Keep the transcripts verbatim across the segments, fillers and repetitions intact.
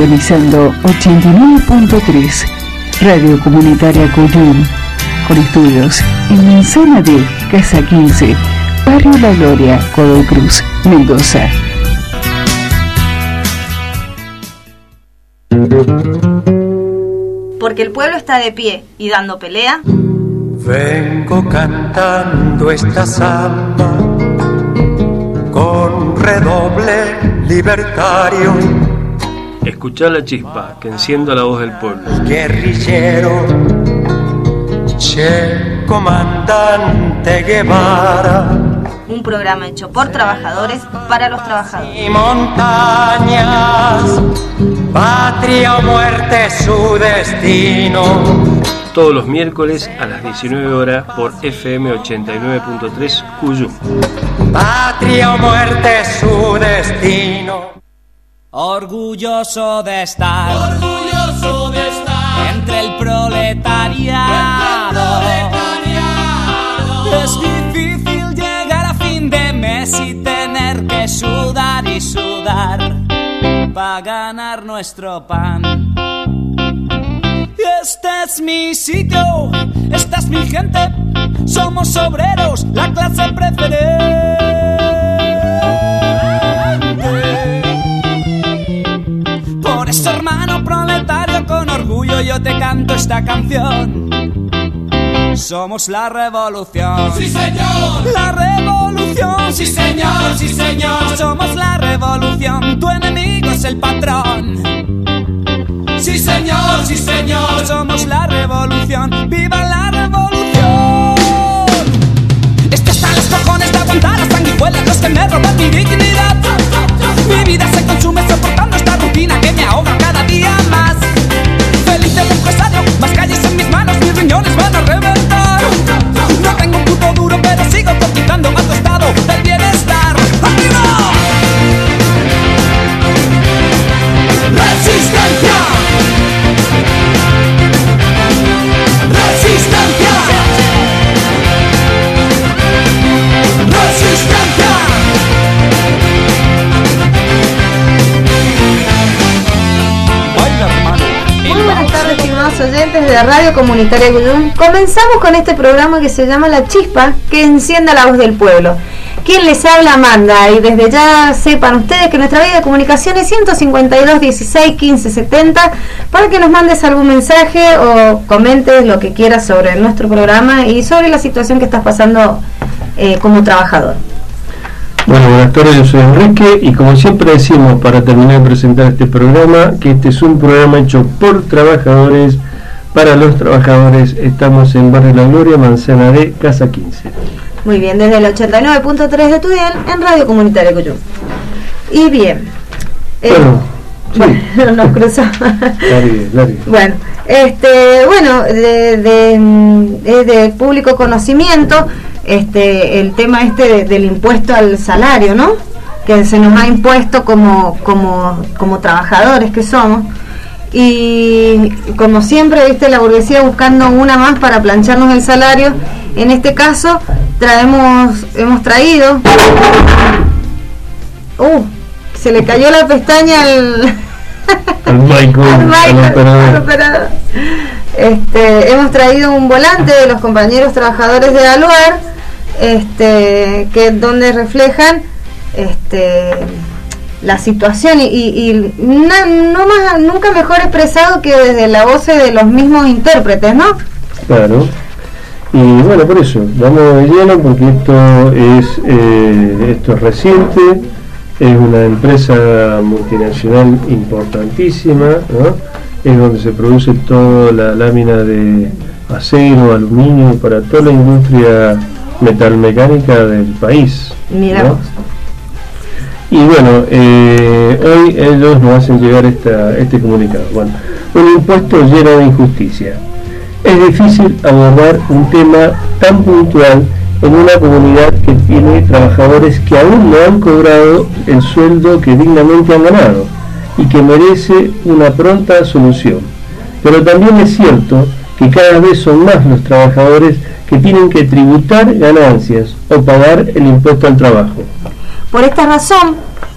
Sintonizando ochenta y nueve punto tres, Radio Comunitaria Cuyum, con estudios en Manzana D, Casa quince, Barrio La Gloria, Godoy Cruz, Mendoza. Porque el pueblo está de pie y dando pelea. Vengo cantando esta samba con redoble libertario. Escuchá la chispa que encienda la voz del pueblo. Guerrillero, che, comandante Guevara. Un programa hecho por trabajadores para los trabajadores. Y montañas, patria o muerte su destino. Todos los miércoles a las diecinueve horas por F M ochenta y nueve punto tres Cuyum. Patria o muerte su destino. Orgulloso de estar, orgulloso de estar entre el proletariado. Entre el proletariado. Es difícil llegar a fin de mes y tener que sudar y sudar para ganar nuestro pan. Este es mi sitio, esta es mi gente, somos obreros, la clase preferente. Por eso, hermano proletario, con orgullo yo te canto esta canción. Somos la revolución. Sí, señor. La revolución. Sí, señor, sí, señor. Somos la revolución, tu enemigo es el patrón. Sí, señor, sí, señor. Somos la revolución, ¡viva la revolución! Esto está en los cojones de aguantar las sanguijuelas, los que me roban mi dignidad. Mi vida se consume soportando esta rutina que me ahoga cada día más. Feliz de empresario, más calles en mis manos, mis riñones van a reventar. No tengo un puto duro, pero sigo cotizando a tu estado del bienestar. ¡Arriba! ¡Resistencia! ¡Resistencia! ¡Resistencia! Muy buenas tardes, estimados oyentes de Radio Comunitaria Cuyum. Comenzamos con este programa que se llama La Chispa, que encienda la voz del pueblo. Quien les habla, Amanda, y desde ya sepan ustedes que nuestra vía de comunicación es ciento cincuenta y dos, dieciséis, quince, setenta, para que nos mandes algún mensaje o comentes lo que quieras sobre nuestro programa y sobre la situación que estás pasando eh, como trabajador. Bueno, buenas tardes, yo soy Enrique y como siempre decimos para terminar de presentar este programa, que este es un programa hecho por trabajadores, para los trabajadores. Estamos en Barrio La Gloria, Manzana D, Casa quince. Muy bien, desde el ochenta y nueve punto tres de tu dial en Radio Comunitaria Cuyum. Y bien, eh, bueno, sí. bueno, nos cruzamos. Largue, largue. Bueno, este, bueno, de, de, de, de público conocimiento, este, el tema este de, del impuesto al salario, ¿no? Que se nos ha impuesto como, como, como trabajadores que somos. Y como siempre, viste, la burguesía buscando una más para plancharnos el salario. En este caso traemos hemos traído uh se le cayó la pestaña al al Michael, al Michael, al operador. al operador. Este, hemos traído un volante de los compañeros trabajadores de Aluar, este, que donde reflejan este la situación y, y, y na, no más, nunca mejor expresado que desde la voz de los mismos intérpretes, ¿no? Claro. Y bueno, por eso, vamos de lleno porque esto es, eh, esto es reciente, es una empresa multinacional importantísima, ¿no? Es donde se produce toda la lámina de acero, aluminio, para toda la industria metalmecánica del país. Mira ¿no? vos. Y bueno, eh, hoy ellos nos hacen llegar esta, este comunicado. Bueno, un impuesto lleno de injusticia. Es difícil abordar un tema tan puntual en una comunidad que tiene trabajadores que aún no han cobrado el sueldo que dignamente han ganado y que merece una pronta solución. Pero también es cierto que cada vez son más los trabajadores que tienen que tributar ganancias o pagar el impuesto al trabajo. Por esta razón,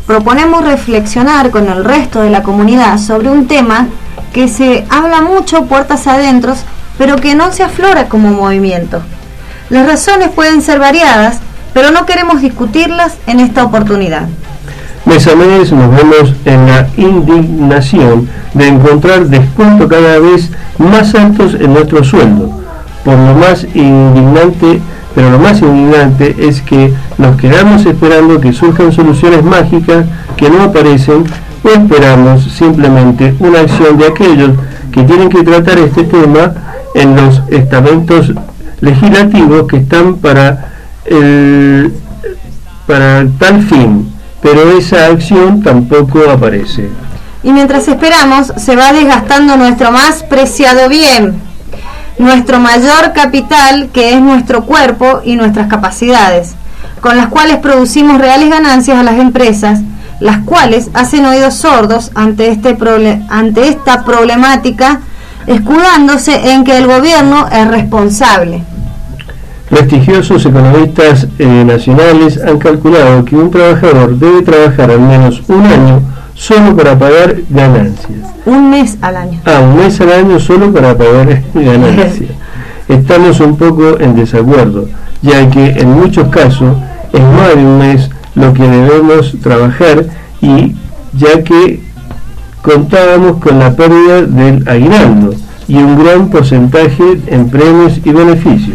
proponemos reflexionar con el resto de la comunidad sobre un tema que se habla mucho puertas adentro, pero que no se aflora como movimiento. Las razones pueden ser variadas, pero no queremos discutirlas en esta oportunidad. Mes a mes nos vemos en la indignación de encontrar descuentos cada vez más altos en nuestro sueldo. Por lo más indignante, pero lo más indignante es que nos quedamos esperando que surjan soluciones mágicas que no aparecen, o esperamos simplemente una acción de aquellos que tienen que tratar este tema en los estamentos legislativos que están para el, para tal fin, pero esa acción tampoco aparece. Y mientras esperamos, se va desgastando nuestro más preciado bien, nuestro mayor capital, que es nuestro cuerpo y nuestras capacidades, con las cuales producimos reales ganancias a las empresas, las cuales hacen oídos sordos ante, este proble- ante esta problemática, escudándose en que el gobierno es responsable. Prestigiosos economistas eh, nacionales han calculado que un trabajador debe trabajar al menos un año solo para pagar ganancias. Un mes al año. Ah, un mes al año solo para pagar ganancias. Estamos un poco en desacuerdo, ya que en muchos casos es más de un mes lo que debemos trabajar, y ya que contábamos con la pérdida del aguinaldo y un gran porcentaje en premios y beneficios.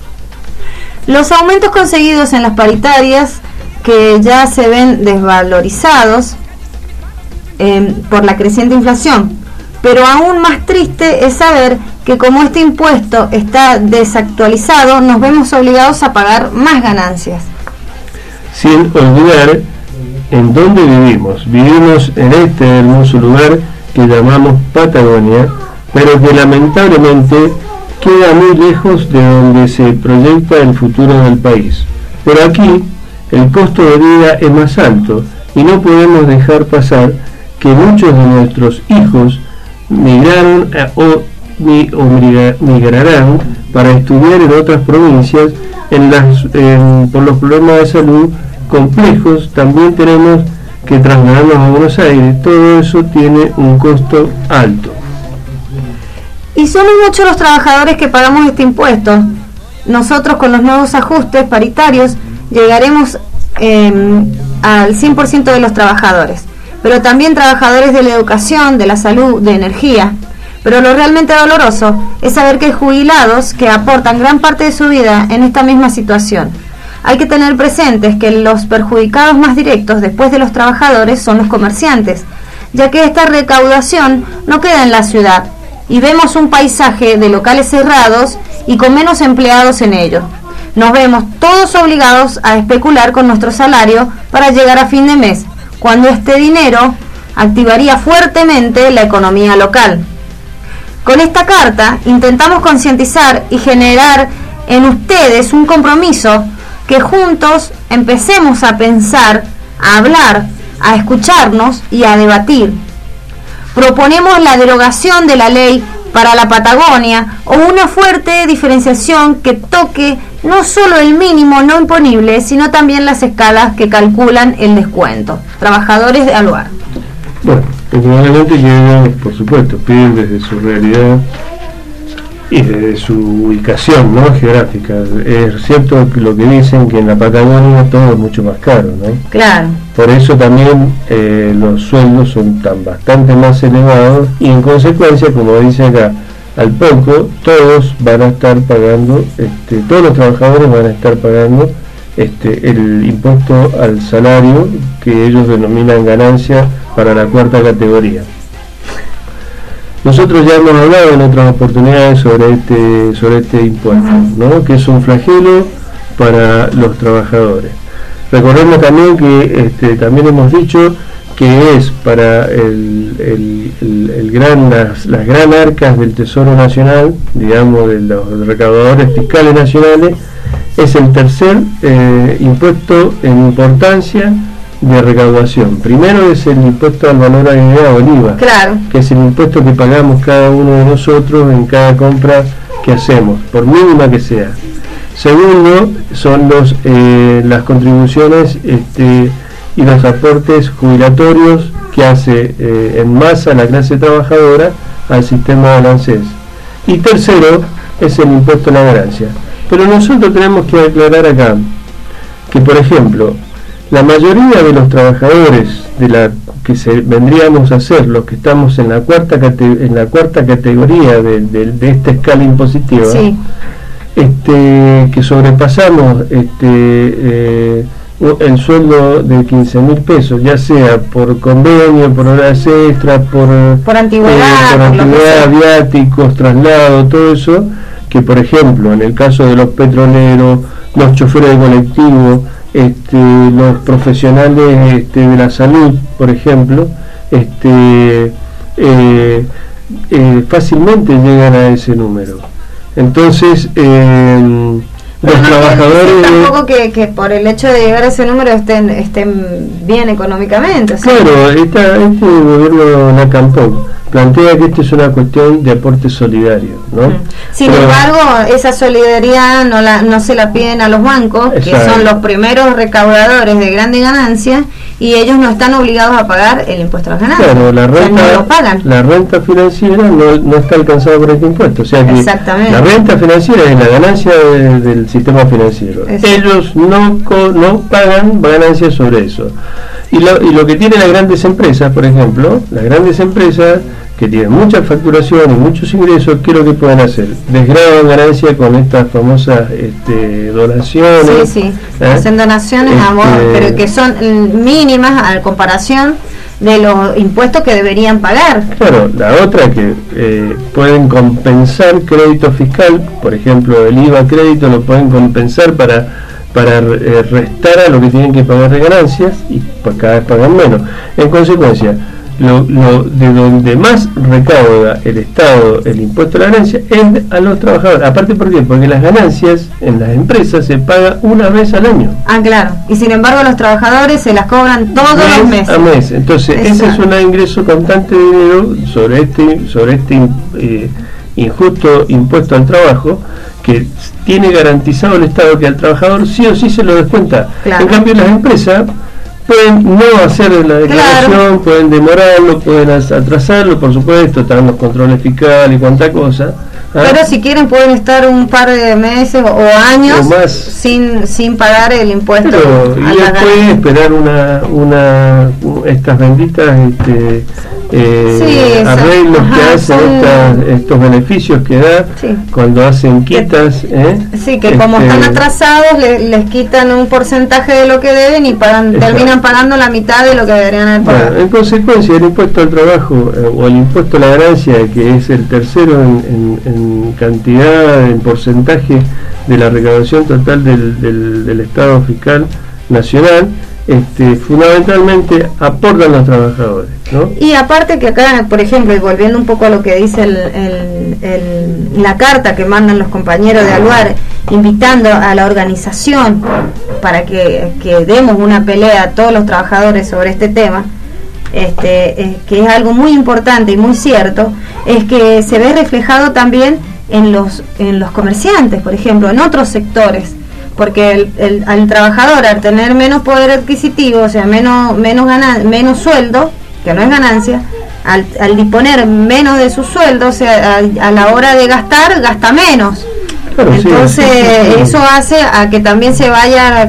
Los aumentos conseguidos en las paritarias, que ya se ven desvalorizados eh, por la creciente inflación, pero aún más triste es saber que como este impuesto está desactualizado, nos vemos obligados a pagar más ganancias. Sin olvidar en dónde vivimos. Vivimos en este hermoso lugar que llamamos Patagonia, pero que lamentablemente queda muy lejos de donde se proyecta el futuro del país. Pero aquí el costo de vida es más alto y no podemos dejar pasar que muchos de nuestros hijos migraron a, o, mi, o migrarán para estudiar en otras provincias en las, en, por los problemas de salud complejos. También tenemos que trasladarnos a Buenos Aires. Todo eso tiene un costo alto. Y somos muchos los trabajadores que pagamos este impuesto. Nosotros, con los nuevos ajustes paritarios, llegaremos eh, al cien por ciento de los trabajadores, pero también trabajadores de la educación, de la salud, de energía. Pero lo realmente doloroso es saber que hay jubilados que aportan gran parte de su vida en esta misma situación. Hay que tener presentes que los perjudicados más directos después de los trabajadores son los comerciantes, ya que esta recaudación no queda en la ciudad, y vemos un paisaje de locales cerrados y con menos empleados en ellos. Nos vemos todos obligados a especular con nuestro salario para llegar a fin de mes, cuando este dinero activaría fuertemente la economía local. Con esta carta intentamos concientizar y generar en ustedes un compromiso, que juntos empecemos a pensar, a hablar, a escucharnos y a debatir. Proponemos la derogación de la ley para la Patagonia o una fuerte diferenciación que toque no solo el mínimo no imponible, sino también las escalas que calculan el descuento. Trabajadores de Aluar. Bueno, probablemente que ellos, por supuesto, piden desde su realidad y desde su ubicación, ¿no?, geográfica. Es cierto que lo que dicen, que en la Patagonia todo es mucho más caro, ¿no? Claro. Por eso también eh, los sueldos son tan bastante más elevados, y en consecuencia, como dice acá, al poco todos van a estar pagando, este, todos los trabajadores van a estar pagando este, el impuesto al salario, que ellos denominan ganancia para la cuarta categoría. Nosotros ya hemos hablado en otras oportunidades sobre este, sobre este impuesto, ¿no?, que es un flagelo para los trabajadores. Recordemos también que este, también hemos dicho que es para el, el, el, el gran, las, las gran arcas del Tesoro Nacional, digamos, de los recaudadores fiscales nacionales, es el tercer eh, impuesto en importancia de recaudación. Primero es el impuesto al valor agregado, el I V A, Claro. que es el impuesto que pagamos cada uno de nosotros en cada compra que hacemos, por mínima que sea. Segundo son los eh, las contribuciones este, y los aportes jubilatorios que hace eh, en masa la clase trabajadora al sistema del ANSES. Y tercero es el impuesto a la ganancia. Pero nosotros tenemos que aclarar acá que, por ejemplo, la mayoría de los trabajadores de la que se vendríamos a ser los que estamos en la cuarta cate en la cuarta categoría de, de, de esta escala impositiva, sí. este, que sobrepasamos este, eh, el sueldo de quince mil pesos, ya sea por convenio, por horas extras, por, por antigüedad, eh, por, por antigüedad viáticos, traslado, todo eso, que por ejemplo en el caso de los petroleros, los choferes de colectivo, Este, los profesionales este, de la salud, por ejemplo, este, eh, eh, fácilmente llegan a ese número. Entonces, eh, los no trabajadores... Tampoco que, que por el hecho de llegar a ese número estén, estén bien económicamente. ¿Sí? Claro, esta, este gobierno Nacampón plantea que esto es una cuestión de aporte solidario, ¿no? Mm. Sin Pero, embargo, esa solidaridad no la no se la piden a los bancos, exacto. que son los primeros recaudadores de grandes ganancias, y ellos no están obligados a pagar el impuesto a las ganancias. Claro, la renta, o sea, no lo pagan. La renta financiera no, no está alcanzada por este impuesto, o sea que la renta financiera es la ganancia de, del sistema financiero. Exacto. Ellos no no pagan ganancias sobre eso. Y lo, y lo que tienen las grandes empresas, por ejemplo, las grandes empresas que tienen mucha facturación y muchos ingresos, ¿qué es lo que pueden hacer? Desgravan ganancia con estas famosas este, donaciones. Sí, sí, ¿eh? Hacen donaciones, este, amor, pero que son mínimas a comparación de los impuestos que deberían pagar. Claro, la otra que eh, pueden compensar crédito fiscal, por ejemplo, el I V A crédito lo pueden compensar para para eh, restar a lo que tienen que pagar de ganancias y pues cada vez pagan menos. En consecuencia, Lo, lo de donde más recauda el Estado el impuesto a la ganancia es a los trabajadores. Aparte, ¿por qué? Porque las ganancias en las empresas se pagan una vez al año. Ah, claro. Y sin embargo los trabajadores se las cobran todos mes los meses. A mes. Entonces, exacto. Ese es un ingreso constante de dinero sobre este, sobre este eh, injusto impuesto al trabajo, que tiene garantizado el Estado que al trabajador sí o sí se lo descuenta. Claro. En cambio, las empresas pueden no hacer la declaración, claro. pueden demorarlo, pueden atrasarlo, por supuesto, están los controles fiscales y cuánta cosa. ¿Ah? Pero si quieren pueden estar un par de meses o años o más sin sin pagar el impuesto. Pero, y después esperar una una estas benditas este, eh, sí, arreglos ajá, que hacen son... estas, estos beneficios que da sí. cuando hacen quitas. Que, ¿eh? Sí, que este, como están atrasados les, les quitan un porcentaje de lo que deben y pagan, terminan pagando la mitad de lo que deberían haber pagado. Bueno, en consecuencia, el impuesto al trabajo eh, o el impuesto a la ganancia, que es el tercero en, en, en cantidad, en porcentaje de la recaudación total del, del, del Estado fiscal nacional, este, fundamentalmente aportan los trabajadores, ¿no? Y aparte que acá, por ejemplo, y volviendo un poco a lo que dice el, el, el, la carta que mandan los compañeros de Aluar, invitando a la organización para que, que demos una pelea a todos los trabajadores sobre este tema, este, eh, que es algo muy importante y muy cierto, es que se ve reflejado también en los, en los comerciantes, por ejemplo, en otros sectores. Porque el, el, al trabajador, al tener menos poder adquisitivo, o sea, menos menos ganan, menos sueldo, que no es ganancia, al, al disponer menos de su sueldo, o sea, a, a la hora de gastar, gasta menos. Claro, entonces, sí, sí, sí. Eso hace a que también se vaya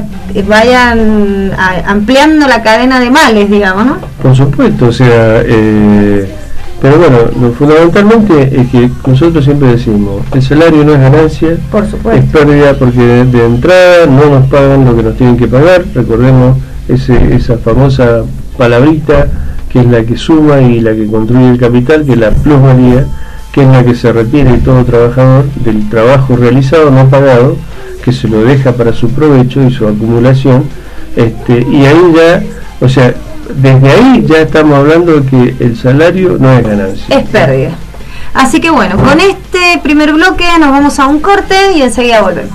vayan a, ampliando la cadena de males, digamos, ¿no? Por supuesto, o sea... Eh Pero bueno, lo fundamentalmente es que nosotros siempre decimos, el salario no es ganancia, por supuesto, es pérdida porque de, de entrada no nos pagan lo que nos tienen que pagar. Recordemos ese, esa famosa palabrita que es la que suma y la que construye el capital, que es la plusvalía, que es la que se requiere de todo trabajador del trabajo realizado no pagado, que se lo deja para su provecho y su acumulación, este, y ahí ya, o sea, desde ahí ya estamos hablando de que el salario no es ganancia, es pérdida. Así que bueno, con este primer bloque nos vamos a un corte y enseguida volvemos.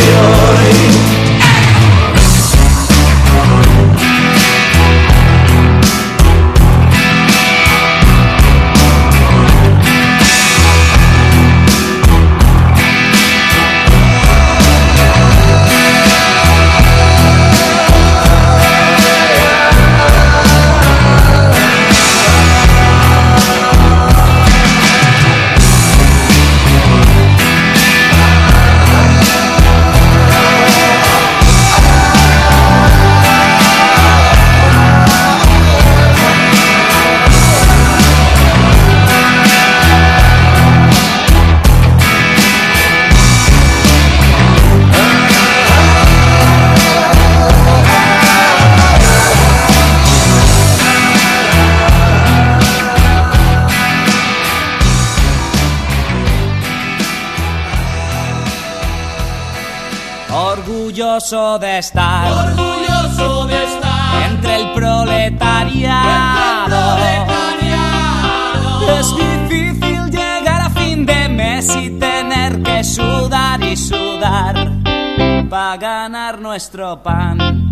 Orgulloso de estar, orgulloso de estar entre el proletariado. entre el proletariado. Es difícil llegar a fin de mes y tener que sudar y sudar para ganar nuestro pan.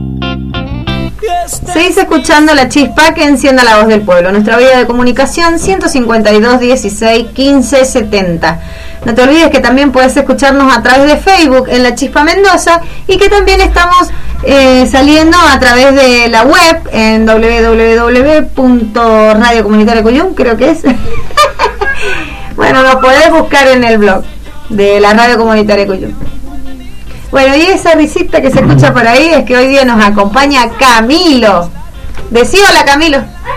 Seguís escuchando La Chispa que encienda la voz del pueblo. Nuestra vía de comunicación ciento cincuenta y dos, dieciséis, quince, setenta. No te olvides que también puedes escucharnos a través de Facebook en La Chispa Mendoza y que también estamos eh, saliendo a través de la web en doble u doble u doble u punto radio comunitaria cuyum, creo que es. Bueno, nos podés buscar en el blog de la Radio Comunitaria Cuyum. Bueno, y esa risita que se escucha por ahí es que hoy día nos acompaña Camilo. Decí hola, Camilo.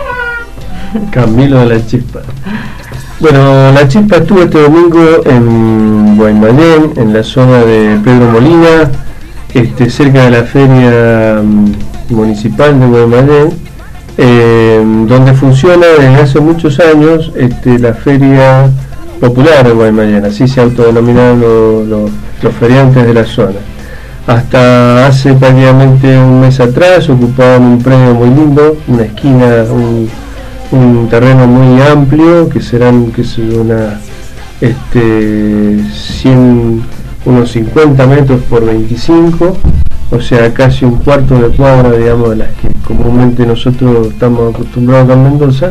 Camilo de La Chispa. Bueno, La Chispa estuvo este domingo en Guaymallén, en la zona de Pedro Molina, este, cerca de la feria municipal de Guaymallén, eh, donde funciona desde hace muchos años este, la feria popular de Guaymallén, así se autodenominaron los, los, los feriantes de la zona. Hasta hace prácticamente un mes atrás ocupaban un predio muy lindo, una esquina, un, un terreno muy amplio, que serán que es una este, cien, unos cincuenta metros por veinticinco, o sea casi un cuarto de cuadra, digamos, de las que comúnmente nosotros estamos acostumbrados a Mendoza.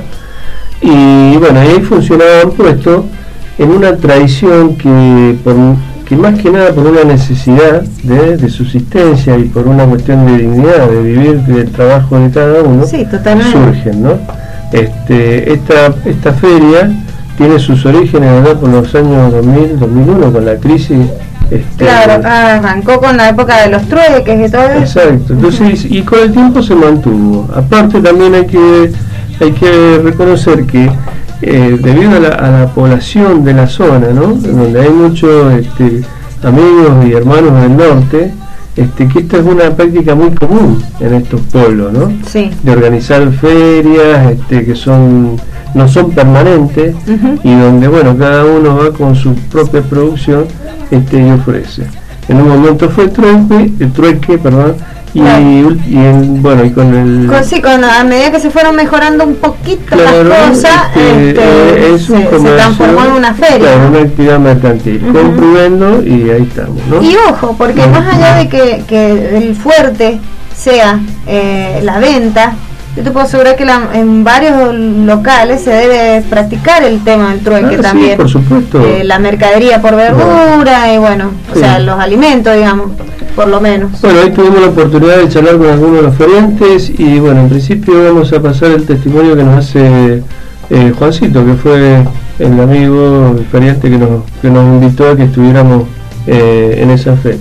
Y bueno, ahí funcionaban puestos en una tradición que, por, que más que nada por una necesidad de, de subsistencia y por una cuestión de dignidad, de vivir del trabajo de cada uno, sí, totalmente, surgen, ¿no? Este, esta, esta feria tiene sus orígenes allá por los años dos mil, dos mil uno, con la crisis. Este, claro, arrancó con la época de los trueques y todo eso. Exacto, entonces, y con el tiempo se mantuvo. Aparte también hay que, hay que reconocer que Eh, debido a la, a la población de la zona, ¿no? Donde hay muchos este, amigos y hermanos del norte, este, que esta es una práctica muy común en estos pueblos, ¿no? Sí. De organizar ferias este, que son no son permanentes, uh-huh, y donde bueno cada uno va con su propia producción este, y ofrece. En un momento fue trueque, el trueque, perdón. Y, claro, y en, bueno, y con el... Con, sí, con, a medida que se fueron mejorando un poquito, claro, las cosas, este, este, eh, es un se, comercio, se transformó en una feria. Claro, una actividad mercantil. Uh-huh. Compro y vendo y ahí estamos, ¿no? Y ojo, porque uh-huh, más allá de que, que el fuerte sea eh, la venta, yo te puedo asegurar que la, en varios locales se debe practicar el tema del trueque, ah, también. Sí, por supuesto. Eh, la mercadería por verdura, no, y bueno, sí, o sea, los alimentos, digamos, por lo menos. Bueno, hoy tuvimos la oportunidad de charlar con algunos de los feriantes y bueno, en principio vamos a pasar el testimonio que nos hace eh, Juancito, que fue el amigo, el feriante que nos, que nos invitó a que estuviéramos eh, en esa feria.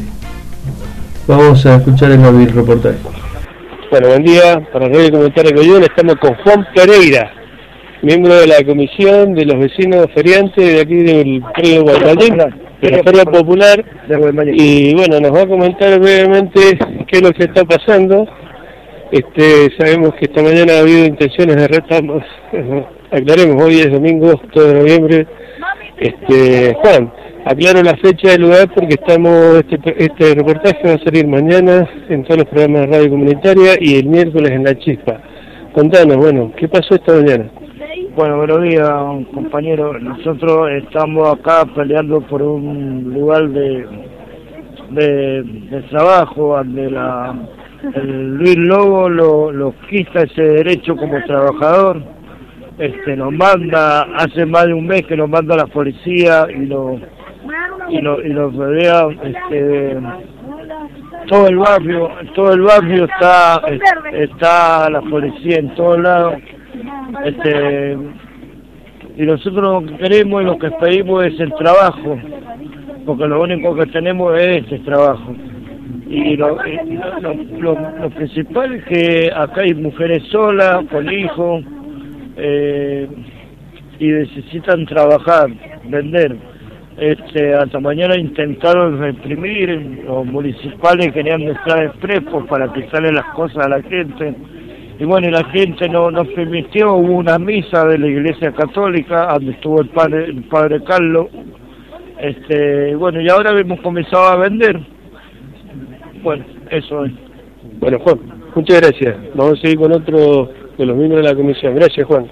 Vamos a escuchar el, el reportaje. Bueno, buen día, para Radio Comunitaria Cuyum estamos con Juan Pereira, miembro de la comisión de los vecinos feriantes de aquí del predio Guaymallén, de la Feria Popular, y bueno, nos va a comentar brevemente qué es lo que está pasando. Este, sabemos que esta mañana ha habido intenciones de retamos, aclaremos, hoy es domingo, dos de noviembre. Este, Juan, aclaro la fecha y el lugar porque estamos, este, este reportaje va a salir mañana en todos los programas de Radio Comunitaria y el miércoles en La Chispa. Contanos, bueno, ¿qué pasó esta mañana? Bueno, buenos días, compañero. Nosotros estamos acá peleando por un lugar de, de, de trabajo, donde la, el Luis Lobo lo, lo quita ese derecho como trabajador. Este, nos manda, hace más de un mes que nos manda la policía y lo y lo, y lo rodea, este, todo el barrio, todo el barrio está, está la policía en todos lados, este, y nosotros lo que queremos y lo que pedimos es el trabajo, porque lo único que tenemos es este trabajo. Y lo, y lo, lo, lo principal es que acá hay mujeres solas, con hijos, eh, y necesitan trabajar, vender. Este, hasta mañana intentaron reprimir, los municipales querían estar expresos para quitarle las cosas a la gente, y bueno, y la gente no nos permitió. Hubo una misa de la Iglesia Católica donde estuvo el padre, el padre Carlos, este, bueno, y ahora hemos comenzado a vender. Bueno, eso es. Bueno, Juan, muchas gracias. Vamos a seguir con otro de los miembros de la comisión. Gracias, Juan.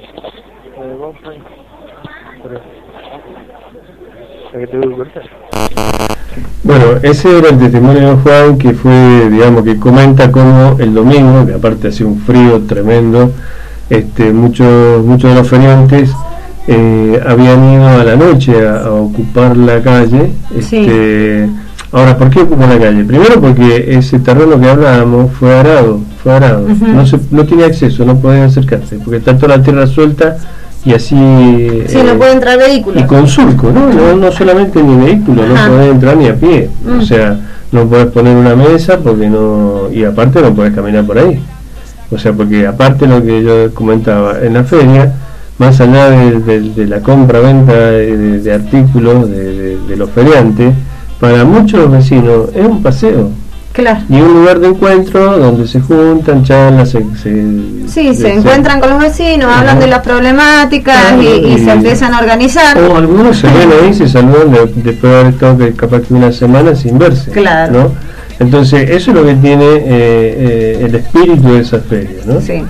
Bueno, ese era el testimonio de Juan, que fue, digamos, que comenta cómo el domingo, que aparte hacía un frío tremendo, este, muchos muchos de los feriantes eh, habían ido a la noche a, a ocupar la calle. Este, sí. Ahora, ¿por qué ocupan la calle? Primero porque ese terreno que hablábamos fue arado, fue arado, uh-huh. no se, no tiene acceso, no podía acercarse, porque está toda la tierra suelta. Y así sí, eh, no puede entrar vehículos. Y con surco, ¿no? No, no solamente ni vehículos, no podés entrar ni a pie. Mm. O sea, no podés poner una mesa porque no. Y aparte no podés caminar por ahí. O sea, porque aparte lo que yo comentaba, en la feria, más allá de, de, de la compra-venta de, de, de artículos de, de, de los feriantes, para muchos vecinos es un paseo. Claro. Y un lugar de encuentro donde se juntan, charlas, se, se, sí, se, se encuentran con los vecinos, uh-huh. hablan de las problemáticas uh-huh. y, y, y se empiezan a organizar. O algunos se ven ahí, se saludan de, después de haber estado que, capaz que una semana sin verse. Claro. ¿no? Entonces, eso es lo que tiene eh, eh, el espíritu de esa feria, ¿no? Sí.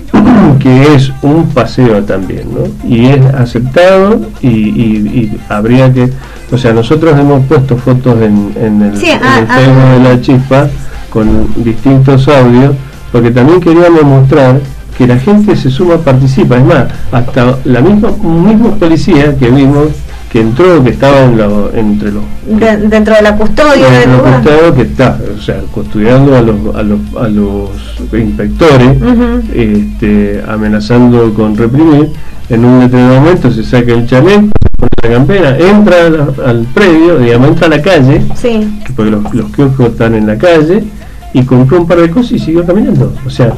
Que es un paseo también, ¿no? Y es aceptado y, y, y habría que, o sea, nosotros hemos puesto fotos en, en el, sí, en ah, el Facebook ah, de la Chispa con distintos audios, porque también queríamos mostrar que la gente se suma, participa. Es más, hasta la misma mismo policía que vimos que entró, que estaba en lo, entre los de, dentro de la custodia del lugar, custodiado, que está, o sea, custodiando a los a los a los inspectores, uh-huh. este, amenazando con reprimir. En un determinado momento se saca el chaleco, se pone la campera, entra al, al predio, digamos, entra a la calle, sí. porque los, los kioscos están en la calle, y compró un par de cosas y siguió caminando. O sea,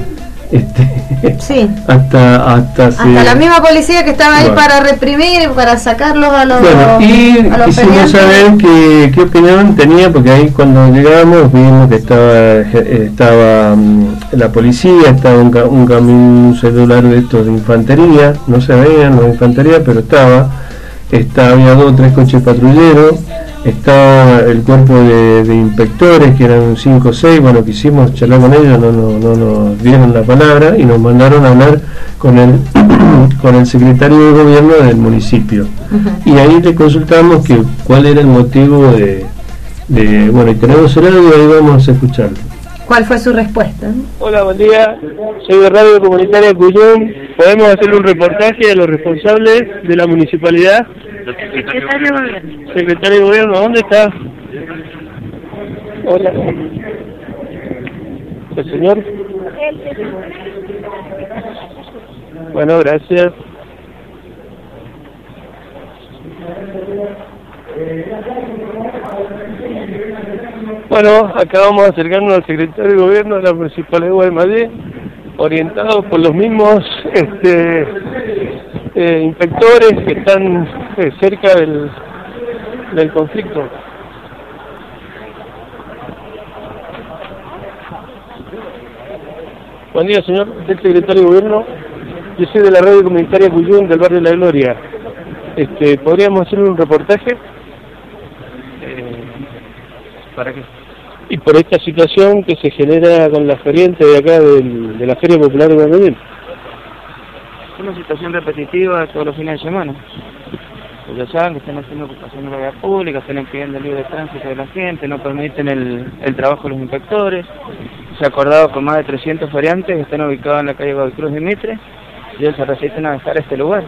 este, sí. hasta hasta, hasta se, la misma policía que estaba ahí, bueno, para reprimir, para sacarlos a los, bueno, y a los quisimos saber qué, qué opinión tenía, porque ahí cuando llegamos vimos que estaba estaba um, la policía, estaba un, un camión, un celular de estos de infantería, no se veían los de infantería, pero estaba, estaba había dos o tres coches patrulleros, estaba el cuerpo de, de inspectores, que eran cinco o seis. Bueno, quisimos charlar con ellos, no, no, no nos dieron la palabra y nos mandaron a hablar con el con el secretario de gobierno del municipio. Uh-huh. Y ahí le consultamos que cuál era el motivo de, de bueno, y tenemos el audio y ahí vamos a escucharlo. ¿Cuál fue su respuesta? Hola, buen día, soy de Radio Comunitaria Cuyum. ¿Podemos hacer un reportaje de los responsables de la municipalidad? Secretario de Gobierno. Secretario de Gobierno, ¿dónde está? Hola. ¿El señor? Bueno, gracias. Bueno, acá vamos a acercarnos al secretario de Gobierno de la Municipalidad de Guaymallé, orientados por los mismos este, eh, inspectores que están eh, cerca del, del conflicto. Buen día, señor, el secretario de Gobierno. Yo soy de la radio comunitaria Cuyum, del barrio La Gloria. Este, ¿podríamos hacer un reportaje? Eh, ¿Para qué? Y por esta situación que se genera con la feriante de acá del, de la Feria Popular de Guaymallé. Una situación repetitiva todos los fines de semana. Pues ya saben que están haciendo ocupación de la vía pública, están impidiendo el libre tránsito de la gente, no permiten el, el trabajo de los inspectores. Se ha acordado con más de trescientos feriantes que están ubicados en la calle Godoy Cruz de Mitre y ellos se resisten a dejar este lugar.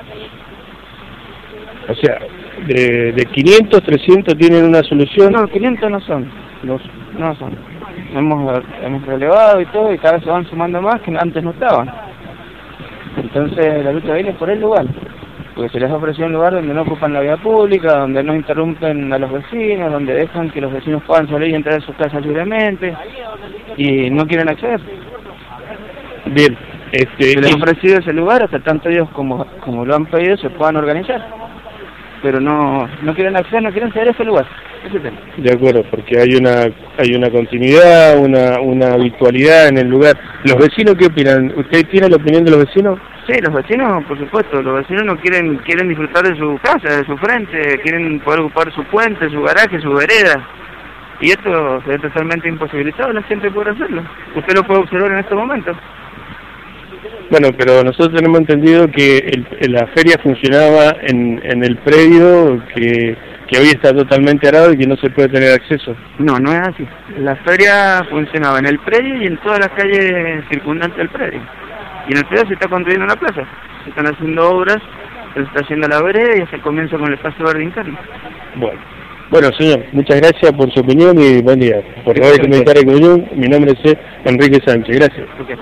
O sea, de, de quinientos, trescientos tienen una solución. No, quinientos no son, los, no son. Hemos, hemos relevado y todo y cada vez se van sumando más que antes no estaban. Entonces la lucha viene por el lugar, porque se les ha ofrecido un lugar donde no ocupan la vía pública, donde no interrumpen a los vecinos, donde dejan que los vecinos puedan salir y entrar a sus casas libremente y no quieren acceder. Bien, este, se les ha ofrecido ese lugar hasta tanto ellos como, como lo han pedido se puedan organizar, pero no no quieren acceder, no quieren ceder ese lugar. Ese tema. De acuerdo, porque hay una hay una continuidad, una una habitualidad en el lugar. ¿Los vecinos qué opinan? ¿Usted tiene la opinión de los vecinos? Sí, los vecinos, por supuesto, los vecinos no quieren quieren disfrutar de su casa, de su frente, quieren poder ocupar su puente, su garaje, su vereda. Y esto se ve totalmente imposibilitado, la gente puede hacerlo. Usted lo puede observar en estos momentos. Bueno, pero nosotros tenemos entendido que el, la feria funcionaba en, en el predio que, que hoy está totalmente arado y que no se puede tener acceso. No, no es así. La feria funcionaba en el predio y en todas las calles circundantes del predio. Y en el predio se está construyendo una plaza. Se están haciendo obras, se está haciendo la vereda y se comienza con el espacio verde interno. Bueno. Bueno, señor, muchas gracias por su opinión y buen día. Por Radio Comunitaria Cuyum, mi nombre es Enrique Sánchez. Gracias. Okay.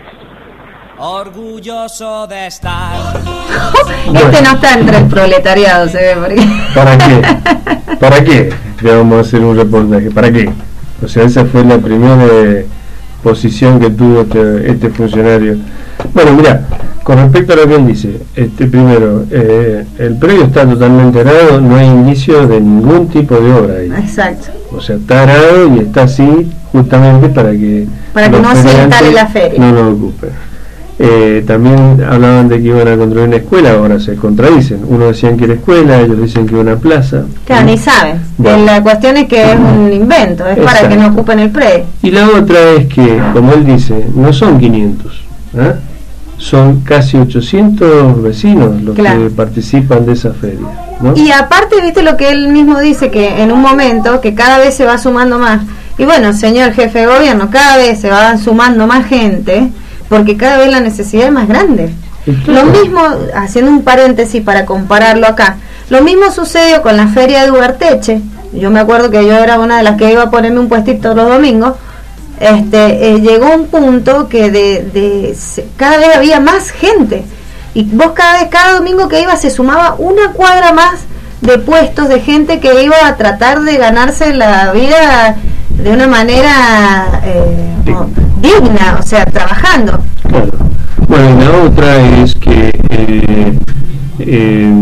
Orgulloso de estar. Este no está entre el proletariado, se ve. Porque... ¿Para qué? ¿Para qué? Le vamos a hacer un reportaje. ¿Para qué? O sea, esa fue la primera eh, posición que tuvo este, este funcionario. Bueno, mira, con respecto a lo que él dice, este primero, eh, el predio está totalmente arado, no hay indicio de ningún tipo de obra ahí. Exacto. O sea, está arado y está así justamente para que para que no se instale la feria. No lo ocupen. Eh, también hablaban de que iban a construir una escuela, ahora se contradicen. Uno decían que era escuela, ellos dicen que era una plaza. Claro, ¿no? ni saben. Bueno. La cuestión es que es un invento, es Exacto. Para que no ocupen el predio. Y la otra es que, como él dice, no son quinientos, ¿eh? Son casi ochocientos vecinos los claro. que participan de esa feria, ¿no? Y aparte, viste lo que él mismo dice, que en un momento que cada vez se va sumando más. Y bueno, señor jefe de gobierno, cada vez se va sumando más gente, porque cada vez la necesidad es más grande. Lo mismo, haciendo un paréntesis para compararlo acá, lo mismo sucedió con la feria de Ugarteche. Yo me acuerdo que yo era una de las que iba a ponerme un puestito los domingos. Este, eh, llegó un punto que de, de se, cada vez había más gente y vos cada vez, cada domingo que iba se sumaba una cuadra más de puestos de gente que iba a tratar de ganarse la vida de una manera eh, digna. digna, o sea, trabajando. Claro. Bueno, y la otra es que eh, eh,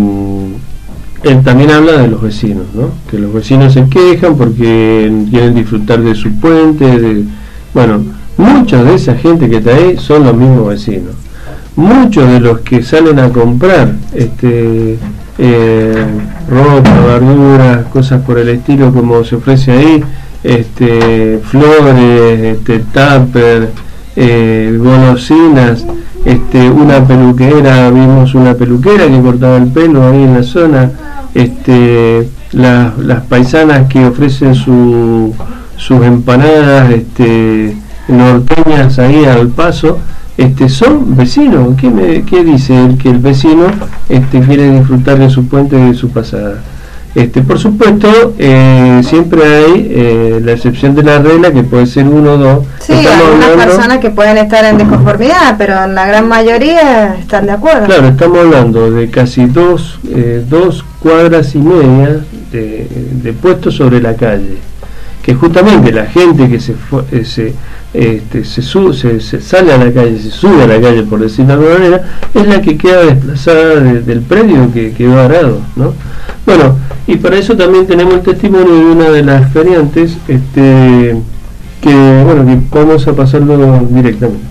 él también habla de los vecinos, ¿no? Que los vecinos se quejan porque quieren disfrutar de su puente, de, bueno, mucha de esa gente que está ahí son los mismos vecinos. Muchos de los que salen a comprar este eh, ropa, verduras, cosas por el estilo como se ofrece ahí, este flores, este tupper, eh, golosinas, este una peluquera, vimos una peluquera que cortaba el pelo ahí en la zona, este las, las paisanas que ofrecen su, sus empanadas este norteñas ahí al paso, este son vecinos. ¿Qué, me, qué dice él? Que el vecino este quiere disfrutar de su puente y de su pasada. Este, por supuesto, eh, siempre hay eh, la excepción de la regla, que puede ser uno o dos. Sí, hay algunas hablando, personas que pueden estar en desconformidad, pero la gran mayoría están de acuerdo. Claro, estamos hablando de casi dos, eh, dos cuadras y media de, de puestos sobre la calle, que justamente la gente que se, eh, se, este, se, sube, se, se sale a la calle, se sube a la calle, por decirlo de alguna manera, es la que queda desplazada de, del predio que quedó arado, ¿no? Bueno, y para eso también tenemos el testimonio de una de las feriantes, este, que bueno, que vamos a pasarlo directamente.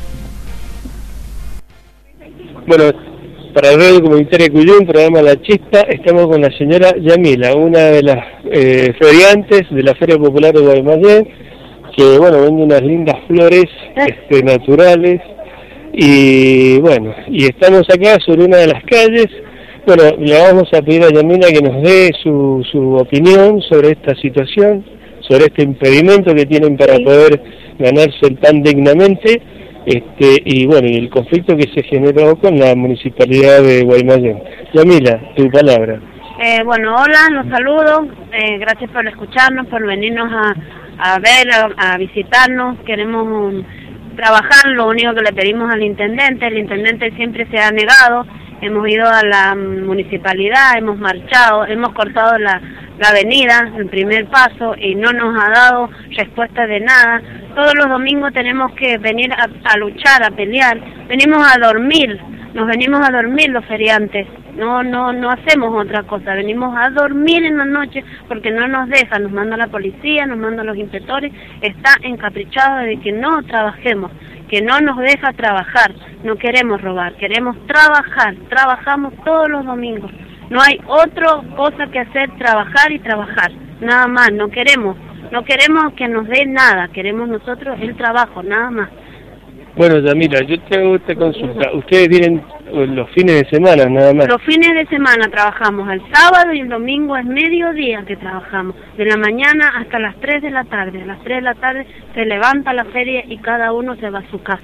Bueno, para el Radio Comunitaria Cuyum, programa La Chispa, estamos con la señora Yamila, una de las eh, feriantes de la Feria Popular de Guaymallén, que bueno, vende unas lindas flores este, naturales, y bueno, y estamos acá sobre una de las calles Bueno, le vamos a pedir a Yamila que nos dé su, su opinión sobre esta situación, sobre este impedimento que tienen para poder ganarse el pan dignamente, este, y bueno, y el conflicto que se generó con la municipalidad de Guaymallén. Yamila, tu palabra. Eh, bueno, hola, los saludo, eh, gracias por escucharnos, por venirnos a, a ver, a, a visitarnos, queremos um, trabajar, lo único que le pedimos al intendente, el intendente siempre se ha negado, hemos ido a la municipalidad, hemos marchado, hemos cortado la, la avenida, el primer paso, y no nos ha dado respuesta de nada. Todos los domingos tenemos que venir a, a luchar, a pelear, venimos a dormir, nos venimos a dormir los feriantes, no no no hacemos otra cosa, venimos a dormir en la noche porque no nos dejan, nos manda la policía, nos manda los inspectores, está encaprichado de que no trabajemos, que no nos deja trabajar, no queremos robar, queremos trabajar, trabajamos todos los domingos, no hay otra cosa que hacer, trabajar y trabajar, nada más, no queremos, no queremos que nos dé nada, queremos nosotros el trabajo, nada más. Bueno, Yamila, yo te hago esta consulta. Ustedes vienen los fines de semana, nada más. Los fines de semana trabajamos, el sábado y el domingo es mediodía que trabajamos, de la mañana hasta las tres de la tarde. A las tres de la tarde se levanta la feria y cada uno se va a su casa.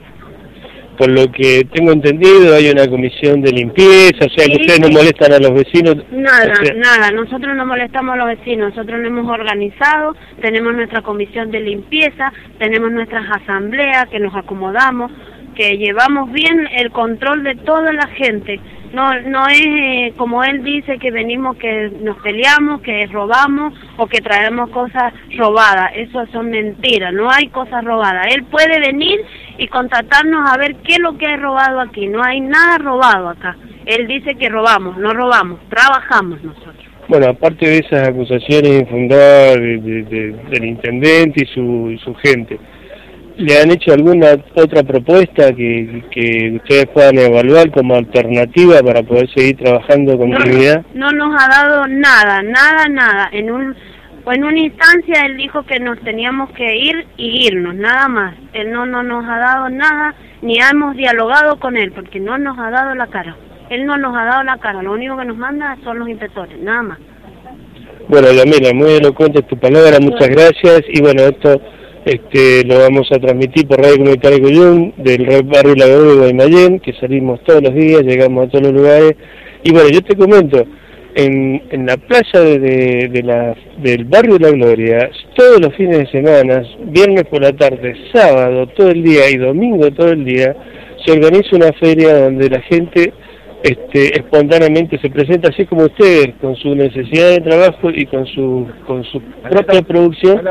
Por lo que tengo entendido, hay una comisión de limpieza, o sea que sí, ustedes no molestan a los vecinos. Nada, o sea... nada, nosotros no molestamos a los vecinos, nosotros nos hemos organizado, tenemos nuestra comisión de limpieza, tenemos nuestras asambleas que nos acomodamos, que llevamos bien el control de toda la gente. No no es eh, como él dice que venimos, que nos peleamos, que robamos o que traemos cosas robadas. Eso son mentiras, no hay cosas robadas. Él puede venir y contratarnos a ver qué es lo que hay robado aquí. No hay nada robado acá. Él dice que robamos, no robamos, trabajamos nosotros. Bueno, aparte de esas acusaciones infundadas de, de, de, del intendente y su, y su gente, ¿le han hecho alguna otra propuesta que, que ustedes puedan evaluar como alternativa para poder seguir trabajando con dignidad? No, no nos ha dado nada, nada, nada. En un en una instancia él dijo que nos teníamos que ir y irnos, nada más. Él no, no nos ha dado nada, ni hemos dialogado con él, porque no nos ha dado la cara. Él no nos ha dado la cara, lo único que nos manda son los inspectores, nada más. Bueno, Yamila, muy elocuente tu palabra, muchas gracias, y bueno, esto... Este, lo vamos a transmitir por Radio Comunitaria Cuyum, del barrio La Gloria de Guaymallén, que salimos todos los días, llegamos a todos los lugares. Y bueno, yo te comento, en, en la playa de, de, de la, del barrio La Gloria, todos los fines de semana, viernes por la tarde, sábado todo el día y domingo todo el día, se organiza una feria donde la gente este, espontáneamente se presenta, así como ustedes, con su necesidad de trabajo y con su con su propia producción,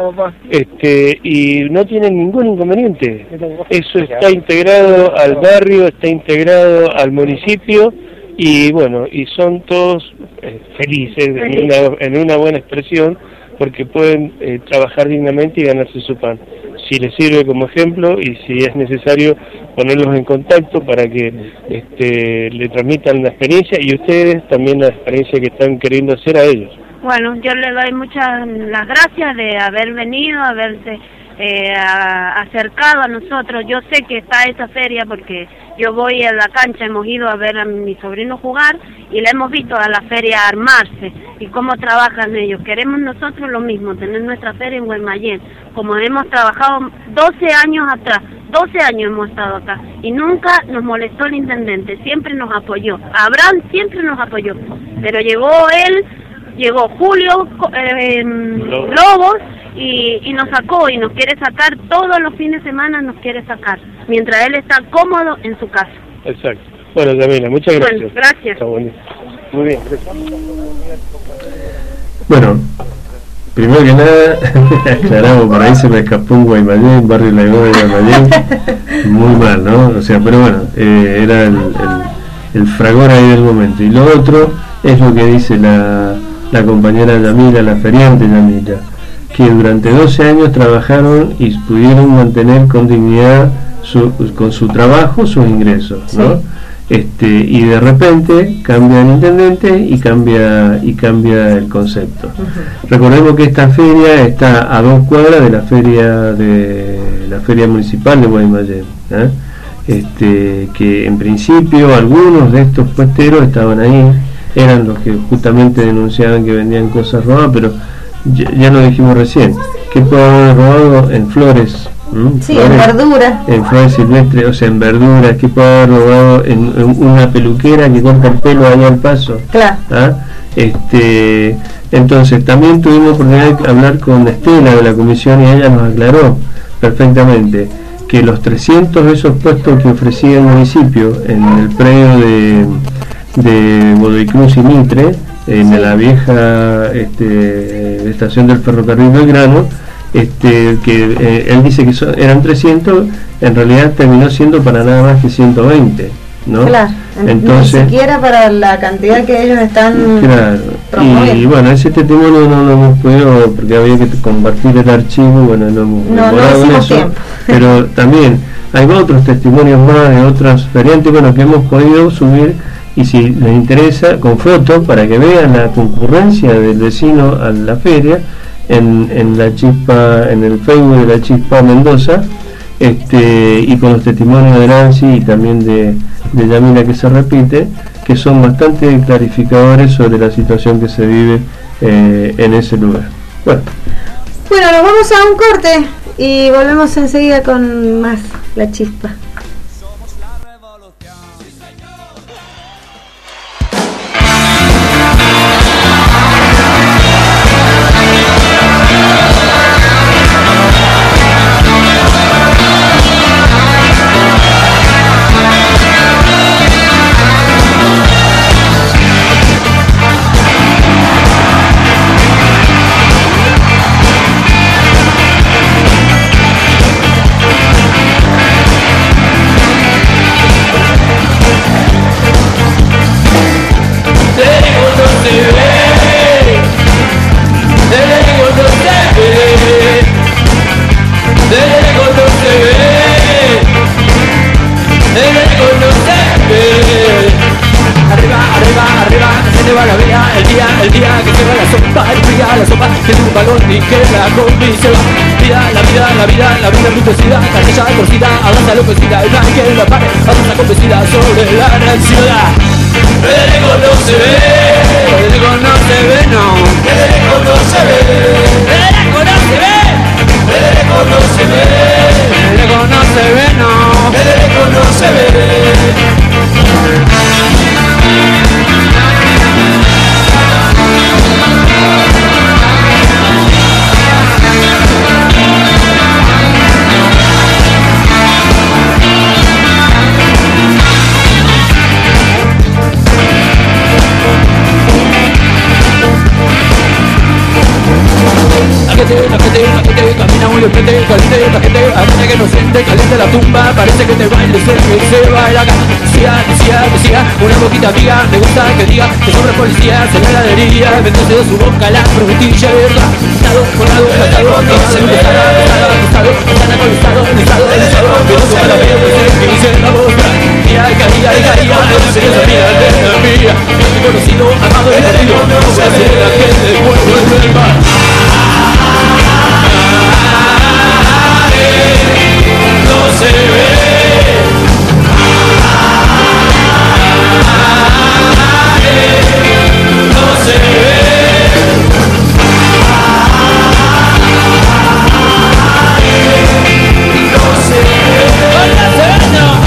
este, y no tienen ningún inconveniente. Eso está integrado al barrio, está integrado al municipio, y bueno, y son todos eh, felices, en una, en una buena expresión, porque pueden eh, trabajar dignamente y ganarse su pan. Si les sirve como ejemplo y si es necesario ponerlos en contacto para que este, le transmitan la experiencia y ustedes también la experiencia que están queriendo hacer a ellos. Bueno, yo le doy muchas las gracias de haber venido, haberse eh, a, acercado a nosotros. Yo sé que está esta feria porque yo voy a la cancha, hemos ido a ver a mi sobrino jugar y le hemos visto a la feria armarse y cómo trabajan ellos. Queremos nosotros lo mismo, tener nuestra feria en Guaymallén, como hemos trabajado doce años atrás, doce años hemos estado acá y nunca nos molestó el intendente, siempre nos apoyó. Abraham siempre nos apoyó, pero llegó él, llegó Julio eh, Lobos y, y nos sacó y nos quiere sacar todos los fines de semana, nos quiere sacar, mientras él está cómodo en su casa. Exacto. Bueno, Yamila, muchas gracias. Bueno, gracias. Está bonito. Muy bien, gracias. Bueno, primero que nada, aclaramos, por ahí se me escapó un Guaymallén, barrio La Gloria de Guaymallén, muy mal, ¿no? O sea, pero bueno, eh, era el, el, el fragor ahí del momento. Y lo otro es lo que dice la, la compañera Yamila, la feriante Yamila, que durante doce años trabajaron y pudieron mantener con dignidad su, con su trabajo sus ingresos, ¿no? Sí. Este, y de repente cambia el intendente y cambia y cambia el concepto. Uh-huh. Recordemos que esta feria está a dos cuadras de la feria de la feria municipal de Guaymallén, ¿eh? Este, que en principio algunos de estos puesteros estaban ahí eran los que justamente denunciaban que vendían cosas robadas, pero ya, ya lo dijimos recién, que puede haber robado en flores, ¿m? Sí, flores, en verduras. en flores silvestres, o sea, en verduras, que puede haber robado en, en una peluquera que corta el pelo ahí al paso. Claro. ¿Ah? Este, entonces también tuvimos oportunidad de hablar con Estela de la comisión y ella nos aclaró perfectamente que los trescientos de esos puestos que ofrecía el municipio en el predio de, de Godoy Cruz y Mitre, en sí. la vieja este, estación del ferrocarril Belgrano, este, que eh, él dice que son, eran trescientos, en realidad terminó siendo para nada más que ciento veinte, ¿no? Claro, entonces, ni siquiera para la cantidad que ellos están claro, promoviendo. y bueno, ese testimonio no lo hemos podido, porque había que compartir el archivo, bueno, no hemos no, demorado no en hicimos eso, tiempo. pero también hay otros testimonios más de otras variantes, bueno, que hemos podido subir, y si les interesa, con fotos, para que vean la concurrencia del vecino a la feria, en, en la chispa, en el Facebook de la Chispa Mendoza, este, y con los testimonios de Nancy y también de, de Yamila, que se repite, que son bastante clarificadores sobre la situación que se vive eh, en ese lugar. Bueno. Bueno, nos vamos a un corte y volvemos enseguida con más La Chispa. La vida, la vida enriquecida, cartilla torcida, avanza la cocida, el blanque en la pared, avanza convencida sobre la gran ciudad. Federico no se ve, Federico no se ve, no. Federico no se ve, Federico no se ve, Federico no se ve, Federico no se ve, no. Federico no se ve. La gente, la gente camina muy de frente, caliente, la gente, la gente que no siente, caliente la tumba, parece que te baile, sé que se baila acá. Decía, decía, decía, una boquita amiga, me gusta que diga que sobre policía se ve la herida, meterse de su boca la frutilla, verdad. Estado, colado, estado, no se me estado, estado, estado, están alcoholizado, en estado, en estado, que no se la veo, que dice la voz, caía, caía, caía, no se me sabía de la mía, conocido, amado y querido, no se hace la gente, pueblo del mar. No se ve, no se ve, no se ve, no.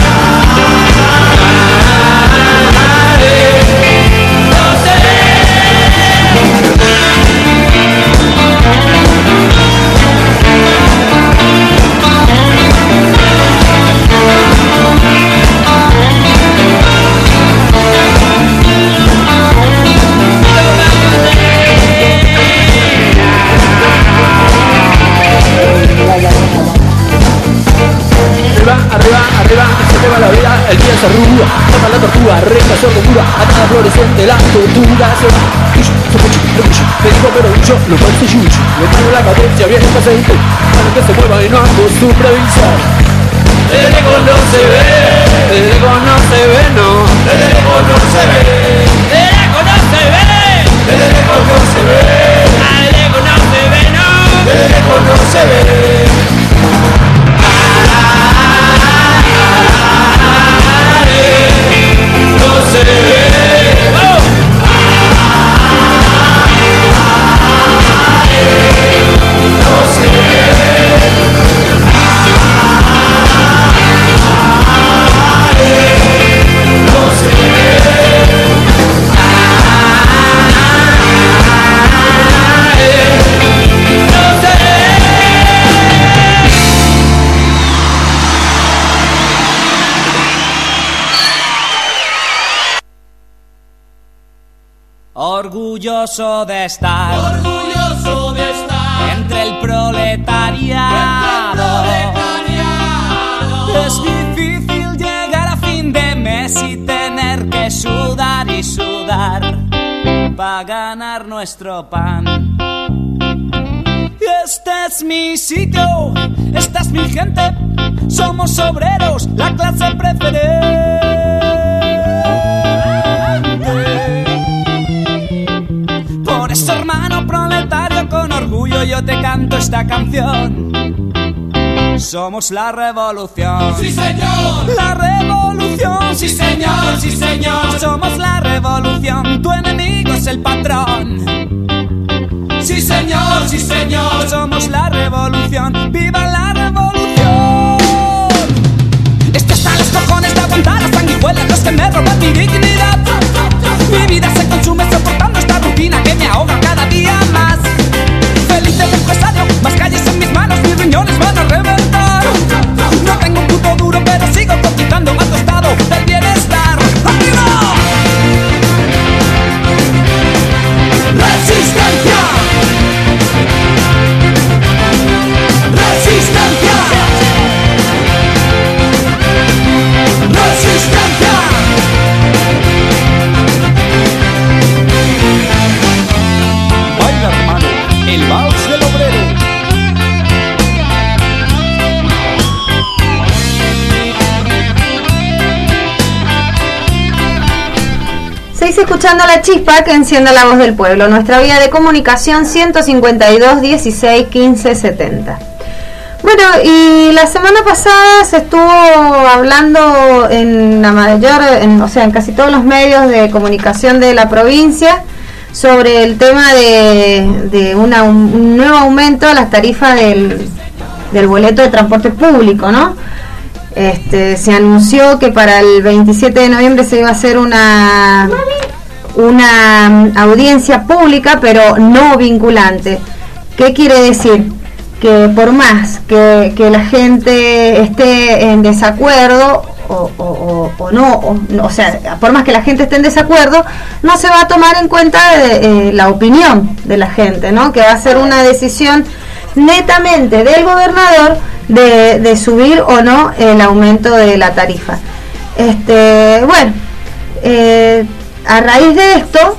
La vida, el día se arruga, mata la tortuga, recta sordura, atada fluorescente, la tortuga se va. Tuyo, sopucho, repucho, me digo pero mucho, lo parece yucho. Le pongo la cadencia bien presente, para que se mueva y no acostumbre a avisar. El ego no se ve, el ego no se ve, no. El ego no se ve, el ego no se ve, el ego no se ve, el ego no se ve, no. El ego no se ve. No se ve, oh. orgulloso de estar, orgulloso de estar entre el proletariado. Entre el proletariado. Es difícil llegar a fin de mes y tener que sudar y sudar para ganar nuestro pan. Este es mi sitio, esta es mi gente, somos obreros, la clase preferente. Por eso, hermano proletario, con orgullo yo te canto esta canción. Somos la revolución. Sí, señor. La revolución. Sí, señor, sí, señor. Somos la revolución, tu enemigo es el patrón. Sí, señor, sí, señor. Somos la revolución, ¡viva la revolución! Estoy hasta los cojones de aguantar las sanguijuelas, los que me roban mi dignidad. Mi vida se consume soportando esta rutina que me ahoga cada día más. Feliz de empresario, más calles en mis manos, mis riñones van a reventar. No tengo un puto duro, pero sigo cotizando a tu estado del bienestar. ¡Arriba! ¡Resistencia! ¡Resistencia! ¡Resistencia! Baila, hermano, el vals del obrero. Seguís escuchando La Chispa que enciende la voz del pueblo. Nuestra vía de comunicación ciento cincuenta y dos, dieciséis, quince, setenta. Bueno, y la semana pasada se estuvo hablando en la mayor, en, o sea, en casi todos los medios de comunicación de la provincia sobre el tema de, de una, un, un nuevo aumento a las tarifas del, del boleto de transporte público, ¿no? Este, se anunció que para el veintisiete de noviembre se iba a hacer una una audiencia pública, pero no vinculante. ¿Qué quiere decir? Que por más que, que la gente esté en desacuerdo o, o, o, o no, o, o sea, por más que la gente esté en desacuerdo, no se va a tomar en cuenta eh, la opinión de la gente, ¿no? Que va a ser una decisión netamente del gobernador de, de subir o no el aumento de la tarifa. Este, bueno, eh, a raíz de esto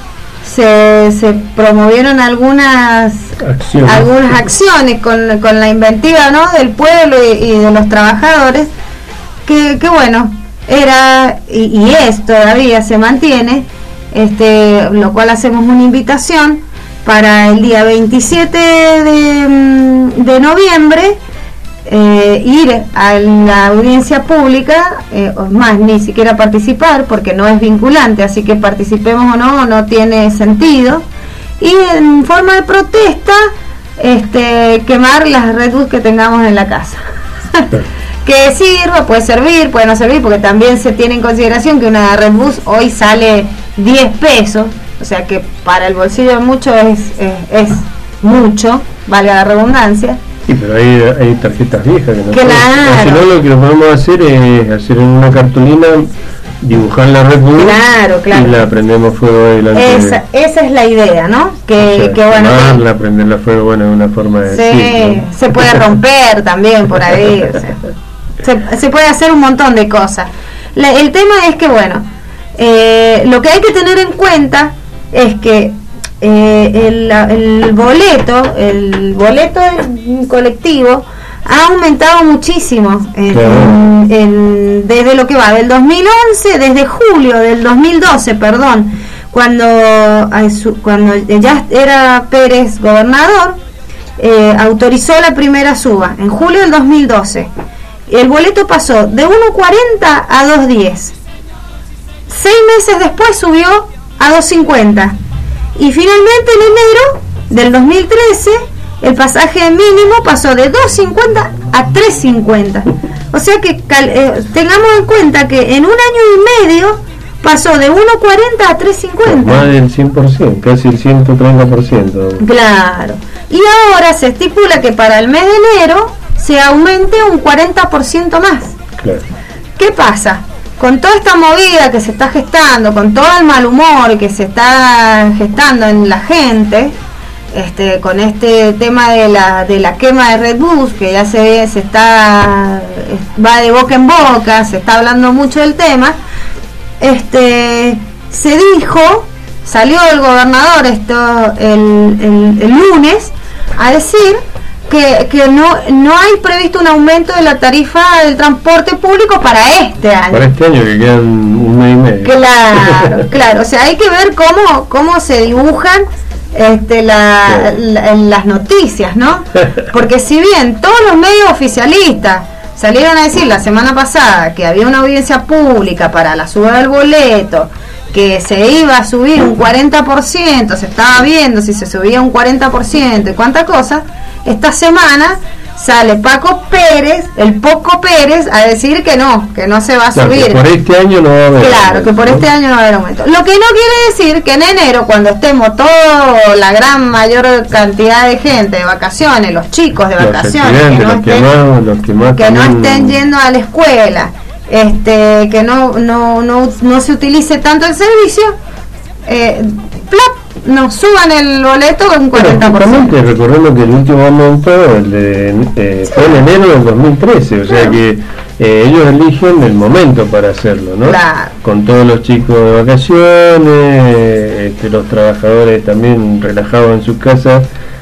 se, se promovieron algunas acciones, algunas acciones con, con la inventiva, ¿no?, del pueblo y, y de los trabajadores, que, que bueno, era y, y es todavía, se mantiene, este, lo cual hacemos una invitación para el día veintisiete de, de noviembre, eh, ir a la audiencia pública, eh, o más, ni siquiera participar, porque no es vinculante, así que participemos o no, no tiene sentido, y en forma de protesta, este, quemar las Red Bull que tengamos en la casa. Que sirva, puede servir, puede no servir, porque también se tiene en consideración que una Red Bull hoy sale diez pesos, o sea que para el bolsillo de muchos es, es, es mucho, valga la redundancia. Sí, pero hay, hay tarjetas viejas que no claro. pueden. Si no, lo que podemos hacer es hacer en una cartulina, dibujar la Red Bull, claro, claro, y la prendemos fuego delante. Esa, esa es la idea, ¿no? Que, o sea, que bueno, quemarla, que, prenderla fuego, bueno, es una forma de sí, decir, ¿no? Se puede romper también por ahí, o sea, se, se puede hacer un montón de cosas. La, el tema es que, bueno, eh, lo que hay que tener en cuenta es que eh, el, el boleto, el boleto colectivo ha aumentado muchísimo en, claro. en, en, desde lo que va del dos mil once, desde julio del dos mil doce, perdón, cuando cuando ya era Pérez gobernador, eh, autorizó la primera suba en julio del dos mil doce. El boleto pasó de uno cuarenta a dos diez. Seis meses después subió a dos cincuenta. Y finalmente en enero del dos mil trece el pasaje mínimo pasó de dos cincuenta a tres cincuenta. O sea que eh, tengamos en cuenta que en un año y medio pasó de uno cuarenta a tres cincuenta. Más del cien por ciento, casi el ciento treinta por ciento. Claro. Y ahora se estipula que para el mes de enero se aumente un cuarenta por ciento más. Claro. ¿Qué pasa? con toda esta movida que se está gestando, con todo el mal humor que se está gestando en la gente, este, con este tema de la de la quema de Red Bus, que ya se se está va de boca en boca, se está hablando mucho del tema, este se dijo, salió el gobernador esto el, el, el lunes a decir que, que no no hay previsto un aumento de la tarifa del transporte público para este año. Para este año que quedan un mes y medio. Claro, claro, o sea, hay que ver cómo cómo se dibujan este la, la, las noticias, ¿no? Porque si bien todos los medios oficialistas salieron a decir la semana pasada que había una audiencia pública para la suba del boleto, que se iba a subir un cuarenta por ciento, se estaba viendo si se subía un cuarenta por ciento y cuánta cosa, esta semana sale Paco Pérez, el Poco Pérez, a decir que no, que no se va a claro, subir. Que por este año no va a haber Claro, aumento, que por ¿no? este año no va a haber aumento. Lo que no quiere decir que en enero, cuando estemos toda la gran mayor cantidad de gente de vacaciones, los chicos de Los vacaciones, que no, los que estén, más, los que más que no también- estén yendo a la escuela, este, que no, no, no, no se utilice tanto el servicio, eh, plop, nos suban el boleto un cuarenta por ciento. Justamente, recordemos que el último aumento el de, eh, Sí. fue en enero del dos mil trece, o sea Claro. que eh, ellos eligen el momento para hacerlo, ¿no? Claro. Con todos los chicos de vacaciones, este, los trabajadores también relajados en sus casas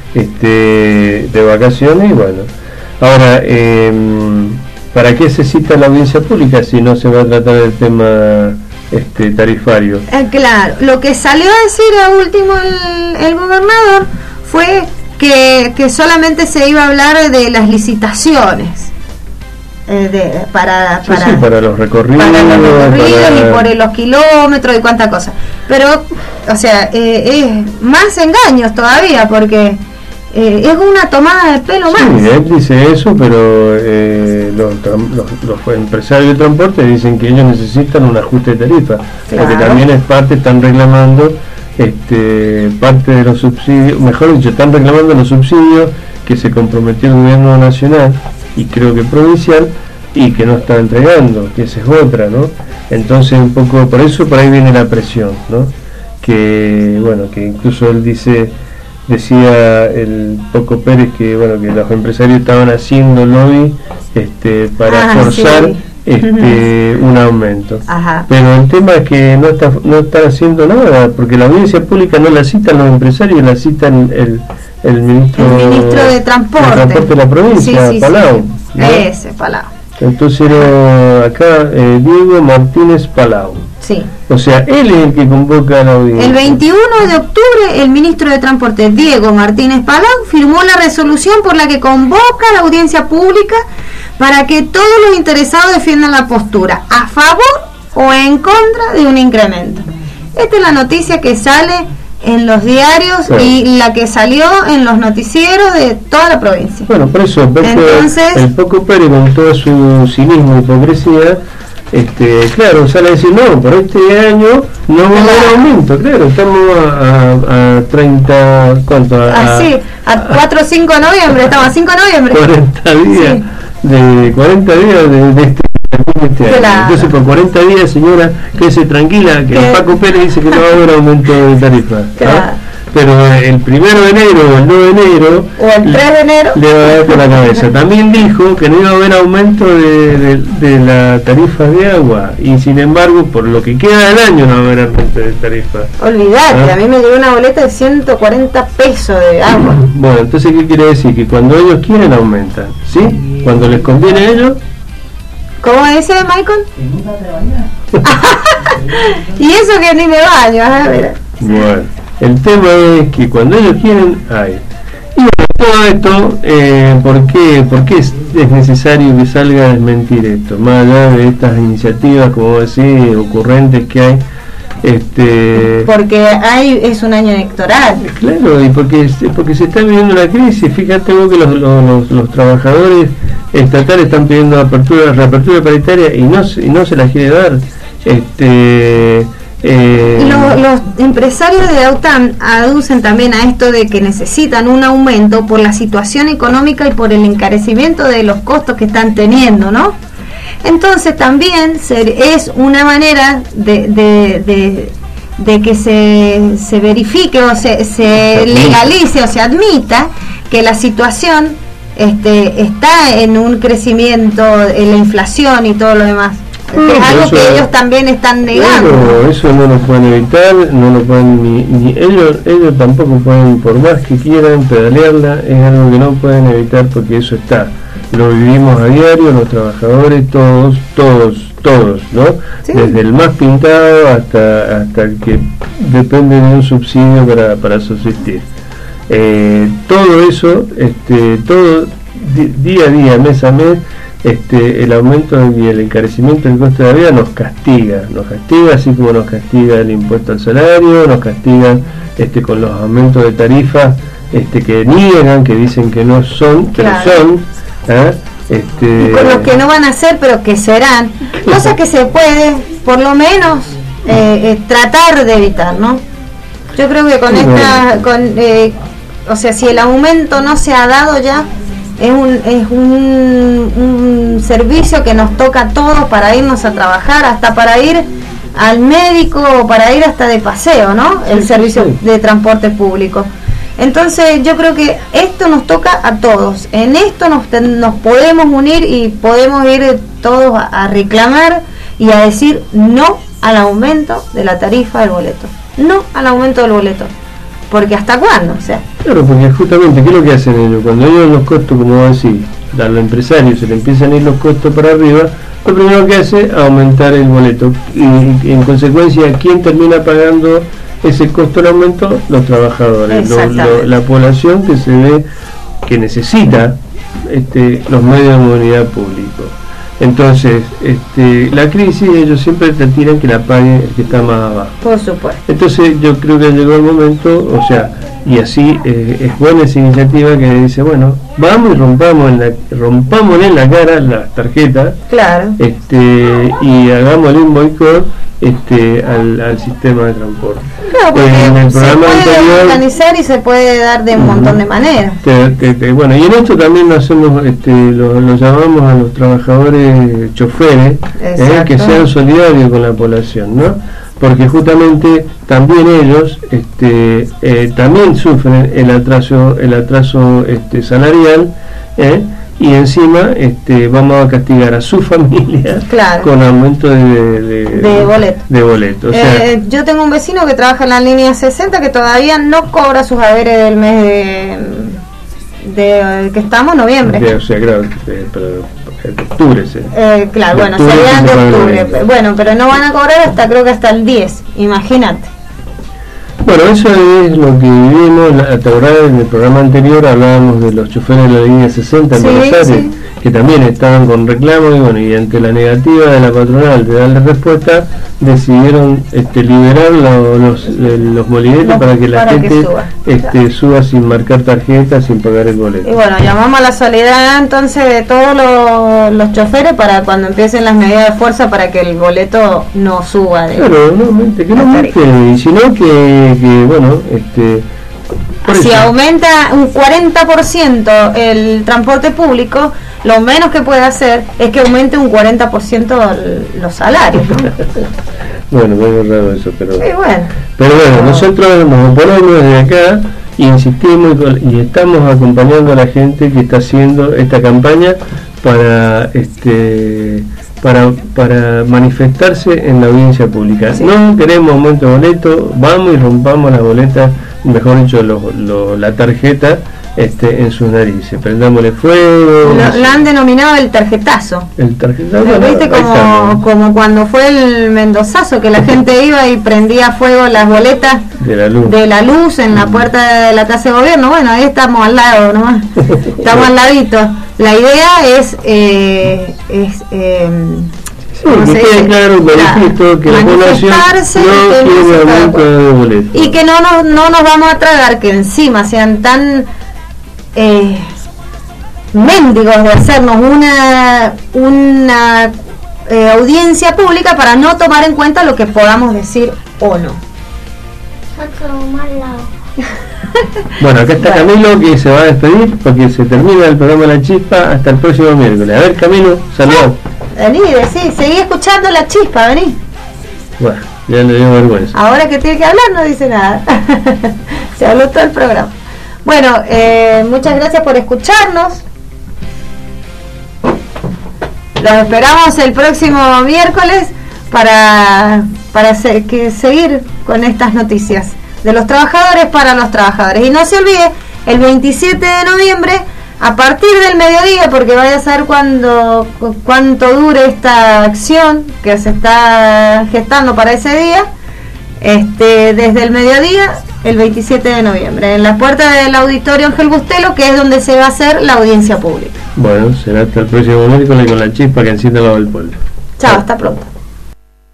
este, de vacaciones, y bueno. Ahora, eh, ¿para qué se cita la audiencia pública si no se va a tratar el tema este, tarifario? Eh, claro, lo que salió a decir a último el, el gobernador fue que, que solamente se iba a hablar de las licitaciones eh, de, para, Sí, para, sí, para los recorridos, para los recorridos para- y por los kilómetros y cuánta cosa. Pero, o sea, eh, es más engaños todavía porque eh, es una tomada de pelo más. Sí, él dice eso, pero eh, los, tram- los, los empresarios de transporte dicen que ellos necesitan un ajuste de tarifa, Claro. porque también es parte, están reclamando este, parte de los subsidios, mejor dicho, están reclamando los subsidios que se comprometió el gobierno nacional y creo que provincial y que no está entregando, que esa es otra, ¿no? Entonces un poco, por eso por ahí viene la presión, ¿no? Que, bueno, que incluso él dice... Decía el Poco Pérez que bueno que los empresarios estaban haciendo lobby este, para Ah, forzar sí. este, un aumento. Ajá. Pero el tema es que no está no están haciendo nada, porque la audiencia pública no la citan los empresarios, la citan el, el ministro, El ministro de Transporte. de, transporte de la provincia, Sí, sí, Palau. sí. ¿no? Ese, Palau. Entonces era acá eh, Diego Martínez Palau. Sí. O sea, él es el que convoca a la audiencia. El veintiuno de octubre, el ministro de Transporte, Diego Martínez Palau, firmó la resolución por la que convoca a la audiencia pública para que todos los interesados defiendan la postura a favor o en contra de un incremento. Esta es la noticia que sale en los diarios Claro. y la que salió en los noticieros de toda la provincia. Bueno, por eso, Pepe, Entonces- el Poco Pérez con todo su cinismo y hipocresía, este, claro, sale a decir, no, por este año no va a haber Claro. aumento, claro, estamos a, a, a treinta, ¿cuánto? A, Así, a cuatro o cinco de noviembre, estamos a cinco de noviembre. cuarenta días, de cuarenta días de, de este, de este año. Claro. Entonces, por cuarenta días, señora, quédese tranquila, que Que- el Paco Pérez dice que no va a haber aumento de tarifa. ¿ah? Claro. Pero el primero de enero o el nueve de enero O el tres de enero. le va a dar por la cabeza. También dijo que no iba a haber aumento de, de, de la tarifa de agua y sin embargo por lo que queda del año no va a haber aumento de tarifa. Olvídate, ¿Ah? a mí me llegó una boleta de ciento cuarenta pesos de agua. Bueno, entonces ¿qué quiere decir? Que cuando ellos quieren aumentan, ¿sí? Cuando les conviene a ellos, ¿Cómo dice Michael? Y eso que ni me baño, a ver. bueno, el tema es que cuando ellos quieren, hay. Y bueno, todo esto, eh, ¿por qué, por qué es, es necesario que salga a desmentir esto? Más allá de estas iniciativas, como decís, ocurrentes que hay, este... Porque hay, es un año electoral. Claro, y porque, porque se está viviendo una crisis. Fíjate vos que los, los, los, los trabajadores estatales están pidiendo apertura, reapertura paritaria y no, se- y no se las quiere dar. Este, eh, Los, los empresarios de AUTAN aducen también a esto de que necesitan un aumento por la situación económica y por el encarecimiento de los costos que están teniendo, ¿no? Entonces también se, es una manera de, de, de, de que se, se verifique o se, se legalice o se admita que la situación este, está en un crecimiento, en la inflación y todo lo demás. Es algo eso, que ellos también están negando. Claro, eso no lo pueden evitar, no lo pueden ni, ni ellos, ellos tampoco pueden, por más que quieran pedalearla, es algo que no pueden evitar porque eso está. Lo vivimos a diario, los trabajadores, todos, todos, todos, ¿no? Sí. Desde el más pintado hasta hasta el que depende de un subsidio para, para subsistir. Eh, todo eso, este, todo di, día a día, mes a mes, este, el aumento y el encarecimiento del costo de la vida nos castiga, nos castiga así como nos castiga el impuesto al salario, nos castiga este, con los aumentos de tarifas este, que niegan, que dicen que no son, pero claro. son, ¿eh? Este, y con los que no van a ser, pero que serán, cosa que se puede, por lo menos, eh, eh, tratar de evitar, ¿no? Yo creo que con esta, con, eh, o sea, si el aumento no se ha dado ya, es un es un, un servicio que nos toca a todos para irnos a trabajar, hasta para ir al médico o para ir hasta de paseo, ¿no? El sí, servicio sí. de transporte público. Entonces yo creo que esto nos toca a todos, en esto nos, nos podemos unir y podemos ir todos a, a reclamar y a decir no al aumento de la tarifa del boleto, no al aumento del boleto. Porque hasta cuándo, o sea. Claro, porque justamente, ¿qué es lo que hacen ellos? Cuando ellos los costos, como vos decís, a los empresarios se le empiezan a ir los costos para arriba, lo primero que hace es aumentar el boleto. Y, y en consecuencia, ¿quién termina pagando ese costo del aumento? Los trabajadores, lo, lo, la población que se ve que necesita este, los medios de movilidad públicos. Entonces, este, la crisis ellos siempre te tiran que la pague el que está más abajo. Por supuesto. Entonces yo creo que llegó el momento, o sea, y así eh, es buena esa iniciativa que dice, bueno, vamos y rompamos en la, rompámosle en la cara las tarjetas, claro, este, y hagámosle un boicot este, al, al sistema de transporte. Claro, porque eh, en el se programa puede anterior, organizar y se puede dar de un uh-huh. montón de maneras. Te, te, te, bueno, y en esto también lo hacemos, este, lo, lo llamamos a los trabajadores choferes, eh, que sean solidarios con la población, ¿no? Porque justamente también ellos este, eh, también sufren el atraso, el atraso este, salarial, ¿eh? Y encima este, vamos a castigar a su familia, claro, con aumento de, de, de, de boleto. De boleto. O sea, eh, yo tengo un vecino que trabaja en la línea sesenta que todavía no cobra sus haberes del mes de, de que estamos, noviembre. De, o sea, claro, eh, pero de octubre. Sí. Eh, claro, de bueno, octubre serían de octubre. Pero, bueno, pero no van a cobrar hasta creo que hasta el diez, imagínate. Bueno, eso es lo que vivimos. ¿Te acordás? En el programa anterior hablábamos de los choferes de la línea sesenta en sí, Buenos Aires, sí, que también estaban con reclamos y bueno, y ante la negativa de la patronal de darle respuesta, decidieron este, liberar lo, los, los molinetes no, para que la para gente que suba, este, claro, suba sin marcar tarjeta, sin pagar el boleto. Y bueno, llamamos a la solidaridad entonces de todos los, los choferes para cuando empiecen las medidas de fuerza para que el boleto no suba. De, claro, no, que no mente, y sino que que bueno, este, si eso aumenta un cuarenta por ciento el transporte público, lo menos que puede hacer es que aumente un cuarenta por ciento el, los salarios, ¿no? Bueno, muy raro eso, pero sí, bueno, pero bueno, nosotros nos oponemos desde acá y insistimos y, y estamos acompañando a la gente que está haciendo esta campaña para este para para manifestarse en la audiencia pública. Sí. No queremos aumento de boleto, vamos y rompamos la boleta, mejor dicho, lo, lo, la tarjeta este, en sus narices, prendámosle fuego. Lo, lo han denominado el tarjetazo. El tarjetazo. Bueno, ¿viste? Como, como cuando fue el Mendozazo, que la gente iba y prendía fuego las boletas de la luz, de la luz en la puerta de la casa de gobierno. Bueno, ahí estamos al lado nomás, estamos al ladito. La idea es, eh, es eh, sí, que quede claro, manifiesto, que la población no quiere aumento de boleto. Y que no nos, no nos vamos a tragar que encima sean tan eh, mendigos de hacernos una, una eh, audiencia pública para no tomar en cuenta lo que podamos decir o no. Bueno, acá está Camilo que se va a despedir porque se termina el programa La Chispa hasta el próximo miércoles. A ver, Camilo, saludos. Vení, decí, seguí escuchando la chispa, vení. Bueno, ya le dio vergüenza. Ahora que tiene que hablar no dice nada. Se habló todo el programa. Bueno, eh, muchas gracias por escucharnos. Los esperamos el próximo miércoles para, para se, que seguir con estas noticias de los trabajadores para los trabajadores. Y no se olvide, el veintisiete de noviembre, a partir del mediodía, porque vaya a saber cuándo, cuánto dure esta acción que se está gestando para ese día, este, desde el mediodía, el veintisiete de noviembre, en la puerta del Auditorio Ángel Bustelo, que es donde se va a hacer la audiencia pública. Bueno, será hasta el próximo miércoles con la chispa que enciende la voz del pueblo. Chao, hasta pronto.